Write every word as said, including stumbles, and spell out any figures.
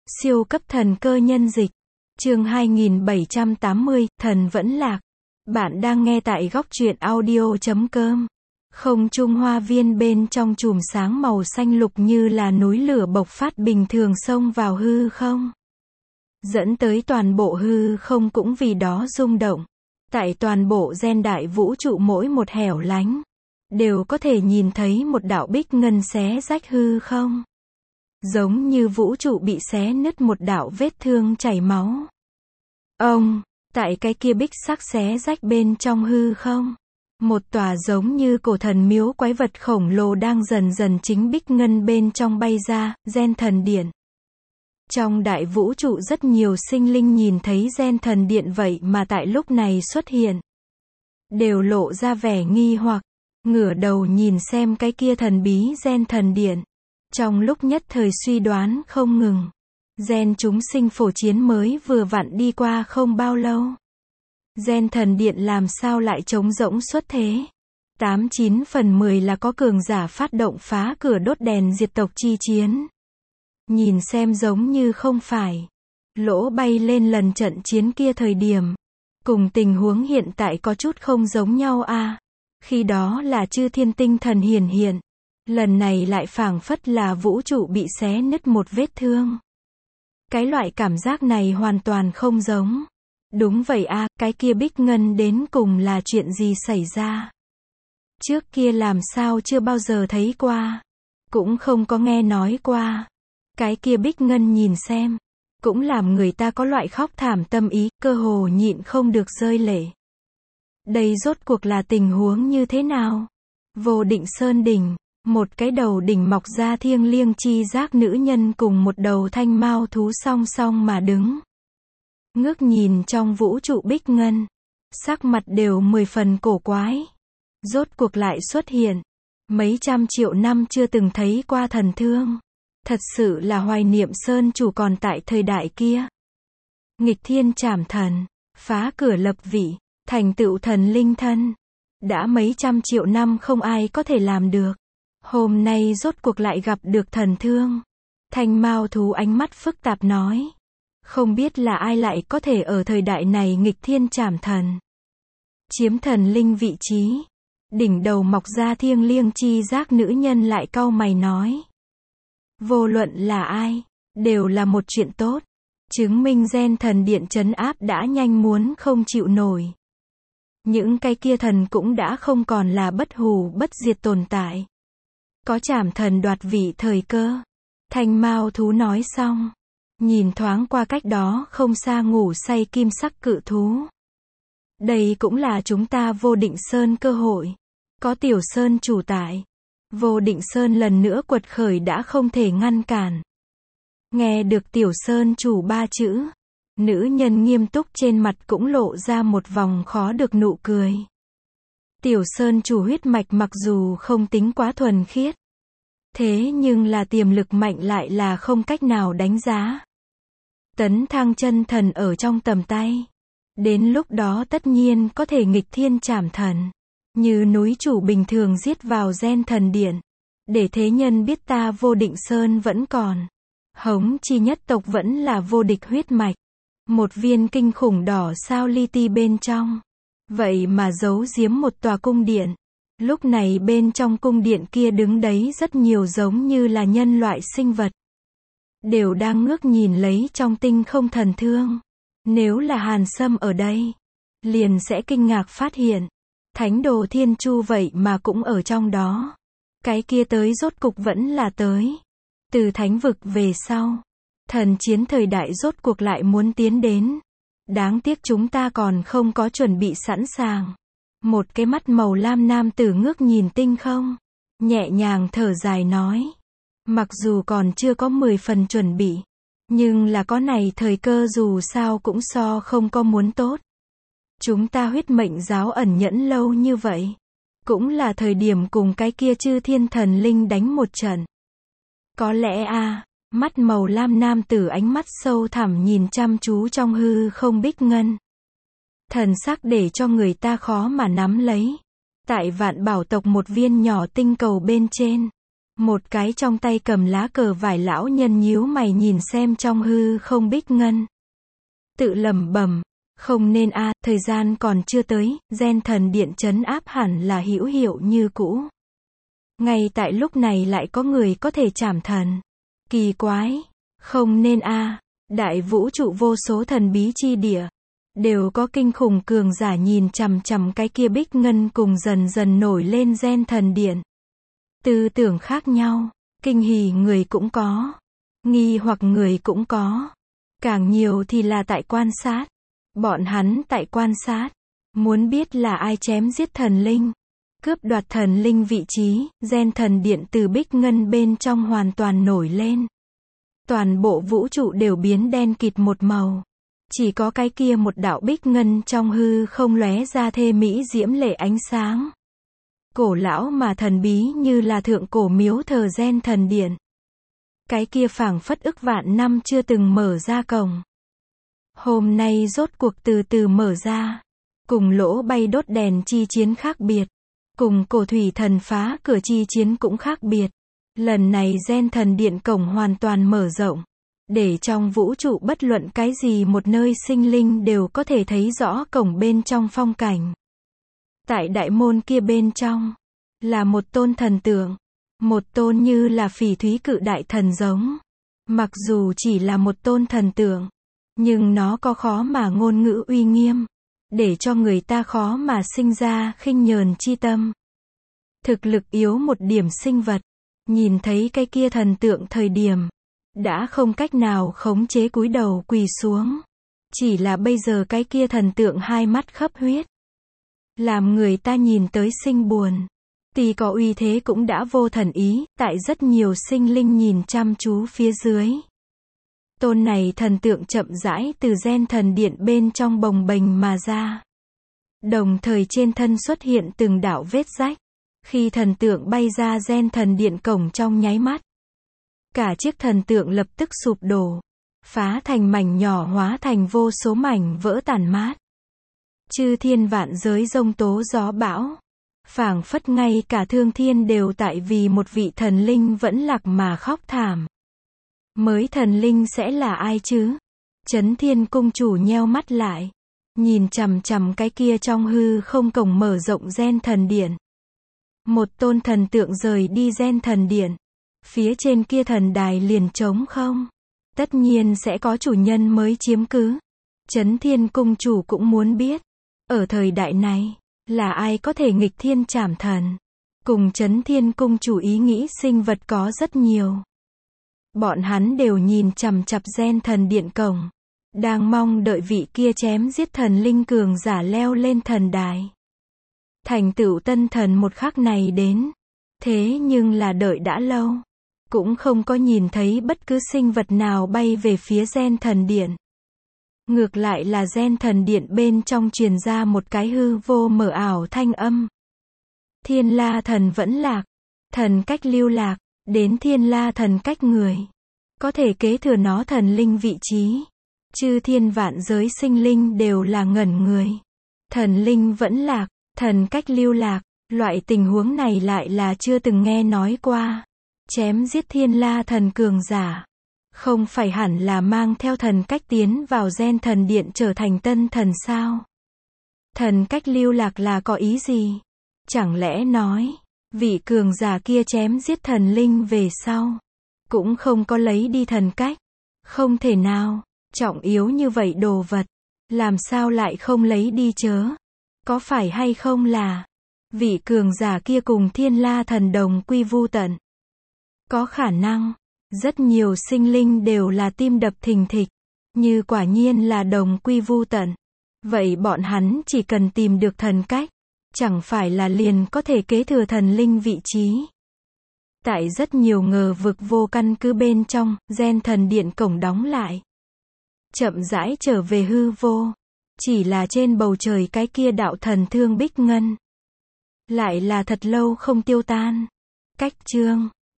Siêu cấp thần cơ nhân dịch. Chương hai nghìn bảy trăm tám mươi, thần vẫn lạc. Bạn đang nghe tại góc truyện audio chấm com. Không trung hoa viên bên trong chùm sáng màu xanh lục như là núi lửa bộc phát bình thường xông vào hư không. Dẫn tới toàn bộ hư không cũng vì đó rung động. Tại toàn bộ gen đại vũ trụ mỗi một hẻo lánh, đều có thể nhìn thấy một đạo bích ngân xé rách hư không. Giống như vũ trụ bị xé nứt một đạo vết thương chảy máu. Ông, tại cái kia bích sắc xé rách bên trong hư không, một tòa giống như cổ thần miếu quái vật khổng lồ đang dần dần chính bích ngân bên trong bay ra, gen thần điện. Trong đại vũ trụ rất nhiều sinh linh nhìn thấy gen thần điện vậy mà tại lúc này xuất hiện, đều lộ ra vẻ nghi hoặc, ngửa đầu nhìn xem cái kia thần bí gen thần điện. Trong lúc nhất thời suy đoán không ngừng. Gen chúng sinh phổ chiến mới vừa vặn đi qua không bao lâu. Gen thần điện làm sao lại trống rỗng xuất thế? Tám chín phần mười là có cường giả phát động phá cửa đốt đèn diệt tộc chi chiến. Nhìn xem giống như không phải. Lỗ bay lên lần trận chiến kia thời điểm. Cùng tình huống hiện tại có chút không giống nhau a. À, khi đó là chư thiên tinh thần hiển hiện. Lần này lại phảng phất là vũ trụ bị xé nứt một vết thương. Cái loại cảm giác này hoàn toàn không giống. Đúng vậy a, à, cái kia bích ngân đến cùng là chuyện gì xảy ra? Trước kia làm sao chưa bao giờ thấy qua. Cũng không có nghe nói qua. Cái kia bích ngân nhìn xem. Cũng làm người ta có loại khóc thảm tâm ý, cơ hồ nhịn không được rơi lệ. Đây rốt cuộc là tình huống như thế nào? Vô Định Sơn đỉnh. Một cái đầu đỉnh mọc ra thiêng liêng chi giác nữ nhân cùng một đầu thanh mao thú song song mà đứng. Ngước nhìn trong vũ trụ bích ngân. Sắc mặt đều mười phần cổ quái. Rốt cuộc lại xuất hiện. Mấy trăm triệu năm chưa từng thấy qua thần thương. Thật sự là hoài niệm Sơn chủ còn tại thời đại kia. Nghịch thiên trảm thần. Phá cửa lập vị. Thành tựu thần linh thân. Đã mấy trăm triệu năm không ai có thể làm được. Hôm nay rốt cuộc lại gặp được thần thương. Thanh mao thú ánh mắt phức tạp nói. Không biết là ai lại có thể ở thời đại này nghịch thiên trảm thần. Chiếm thần linh vị trí. Đỉnh đầu mọc ra thiêng liêng chi giác nữ nhân lại cau mày nói. Vô luận là ai, đều là một chuyện tốt. Chứng minh gen thần điện trấn áp đã nhanh muốn không chịu nổi. Những cái kia thần cũng đã không còn là bất hủ bất diệt tồn tại. Có trảm thần đoạt vị thời cơ. Thanh mao thú nói xong. Nhìn thoáng qua cách đó không xa ngủ say kim sắc cự thú. Đây cũng là chúng ta Vô Định Sơn cơ hội. Có Tiểu Sơn chủ tại. Vô Định Sơn lần nữa quật khởi đã không thể ngăn cản. Nghe được Tiểu Sơn chủ ba chữ. Nữ nhân nghiêm túc trên mặt cũng lộ ra một vòng khó được nụ cười. Tiểu Sơn chủ huyết mạch mặc dù không tính quá thuần khiết. Thế nhưng là tiềm lực mạnh lại là không cách nào đánh giá. Tấn thăng chân thần ở trong tầm tay. Đến lúc đó tất nhiên có thể nghịch thiên trảm thần. Như núi chủ bình thường giết vào gen thần điện. Để thế nhân biết ta Vô Định Sơn vẫn còn. Hống chi nhất tộc vẫn là vô địch huyết mạch. Một viên kinh khủng đỏ sao li ti bên trong. Vậy mà giấu giếm một tòa cung điện. Lúc này bên trong cung điện kia đứng đấy rất nhiều giống như là nhân loại sinh vật. Đều đang ngước nhìn lấy trong tinh không thần thương. Nếu là Hàn Sâm ở đây, liền sẽ kinh ngạc phát hiện. Thánh đồ thiên chu vậy mà cũng ở trong đó. Cái kia tới rốt cục vẫn là tới. Từ thánh vực về sau. Thần chiến thời đại rốt cuộc lại muốn tiến đến. Đáng tiếc chúng ta còn không có chuẩn bị sẵn sàng. Một cái mắt màu lam nam tử ngước nhìn tinh không. Nhẹ nhàng thở dài nói. Mặc dù còn chưa có mười phần chuẩn bị. Nhưng là có này thời cơ dù sao cũng so không có muốn tốt. Chúng ta huyết mệnh giáo ẩn nhẫn lâu như vậy. Cũng là thời điểm cùng cái kia chư thiên thần linh đánh một trận. Có lẽ a à, mắt màu lam nam tử ánh mắt sâu thẳm nhìn chăm chú trong hư không bích ngân. Thần sắc để cho người ta khó mà nắm lấy. Tại Vạn Bảo tộc một viên nhỏ tinh cầu bên trên. Một cái trong tay cầm lá cờ vải lão nhân nhíu mày nhìn xem trong hư không bích ngân. Tự lẩm bẩm, không nên a, thời gian còn chưa tới, gen thần điện trấn áp hẳn là hữu hiệu như cũ. Ngay tại lúc này lại có người có thể trảm thần. Kỳ quái, không nên a, đại vũ trụ vô số thần bí chi địa, đều có kinh khủng cường giả nhìn chằm chằm cái kia bích ngân cùng dần dần nổi lên gen thần điện. Tư tưởng khác nhau, kinh hỉ người cũng có, nghi hoặc người cũng có. Càng nhiều thì là tại quan sát. Bọn hắn tại quan sát, muốn biết là ai chém giết thần linh, cướp đoạt thần linh vị trí, gen thần điện từ bích ngân bên trong hoàn toàn nổi lên. Toàn bộ vũ trụ đều biến đen kịt một màu. Chỉ có cái kia một đạo bích ngân trong hư không lóe ra thê mỹ diễm lệ ánh sáng. Cổ lão mà thần bí như là thượng cổ miếu thờ gen thần điện. Cái kia phảng phất ức vạn năm chưa từng mở ra cổng. Hôm nay rốt cuộc từ từ mở ra. Cùng lỗ bay đốt đèn chi chiến khác biệt. Cùng cổ thủy thần phá cửa chi chiến cũng khác biệt. Lần này gen thần điện cổng hoàn toàn mở rộng. Để trong vũ trụ bất luận cái gì một nơi sinh linh đều có thể thấy rõ cổng bên trong phong cảnh. Tại đại môn kia bên trong, là một tôn thần tượng. Một tôn như là phỉ thúy cự đại thần giống. Mặc dù chỉ là một tôn thần tượng, nhưng nó có khó mà ngôn ngữ uy nghiêm, để cho người ta khó mà sinh ra khinh nhờn chi tâm. Thực lực yếu một điểm sinh vật, nhìn thấy cái kia thần tượng thời điểm, đã không cách nào khống chế cúi đầu quỳ xuống. Chỉ là bây giờ cái kia thần tượng hai mắt khắp huyết, làm người ta nhìn tới sinh buồn. Tuy có uy thế cũng đã vô thần ý, tại rất nhiều sinh linh nhìn chăm chú phía dưới. Tôn này thần tượng chậm rãi từ gen thần điện bên trong bồng bềnh mà ra. Đồng thời trên thân xuất hiện từng đạo vết rách. Khi thần tượng bay ra gen thần điện cổng trong nháy mắt, cả chiếc thần tượng lập tức sụp đổ, phá thành mảnh nhỏ hóa thành vô số mảnh vỡ tàn mát. Chư thiên vạn giới giông tố gió bão. Phảng phất ngay cả thương thiên đều tại vì một vị thần linh vẫn lạc mà khóc thảm. Mới thần linh sẽ là ai chứ? Chấn Thiên cung chủ nheo mắt lại, nhìn chằm chằm cái kia trong hư không cổng mở rộng gen thần điện. Một tôn thần tượng rời đi gen thần điện. Phía trên kia thần đài liền trống không. Tất nhiên sẽ có chủ nhân mới chiếm cứ. Chấn Thiên cung chủ cũng muốn biết, ở thời đại này, là ai có thể nghịch thiên trảm thần. Cùng Chấn Thiên cung chủ ý nghĩ sinh vật có rất nhiều. Bọn hắn đều nhìn chằm chằm gen thần điện cổng, đang mong đợi vị kia chém giết thần linh cường giả leo lên thần đài. Thành tựu tân thần một khắc này đến. Thế nhưng là đợi đã lâu, cũng không có nhìn thấy bất cứ sinh vật nào bay về phía gen thần điện. Ngược lại là gen thần điện bên trong truyền ra một cái hư vô mờ ảo thanh âm. Thiên La thần vẫn lạc, thần cách lưu lạc, đến Thiên La thần cách người, có thể kế thừa nó thần linh vị trí. Chư thiên vạn giới sinh linh đều là ngẩn người. Thần linh vẫn lạc, thần cách lưu lạc, loại tình huống này lại là chưa từng nghe nói qua. Chém giết Thiên La thần cường giả, không phải hẳn là mang theo thần cách tiến vào gen thần điện trở thành tân thần sao? Thần cách lưu lạc là có ý gì? Chẳng lẽ nói, vị cường giả kia chém giết thần linh về sau, cũng không có lấy đi thần cách? Không thể nào, trọng yếu như vậy đồ vật, làm sao lại không lấy đi chớ? Có phải hay không là, vị cường giả kia cùng Thiên La thần đồng quy vu tận? Có khả năng, rất nhiều sinh linh đều là tim đập thình thịch, như quả nhiên là đồng quy vu tận. Vậy bọn hắn chỉ cần tìm được thần cách, chẳng phải là liền có thể kế thừa thần linh vị trí. Tại rất nhiều ngờ vực vô căn cứ bên trong, gen thần điện cổng đóng lại. Chậm rãi trở về hư vô. Chỉ là trên bầu trời cái kia đạo thần thương bích ngân, lại là thật lâu không tiêu tan. Cách chương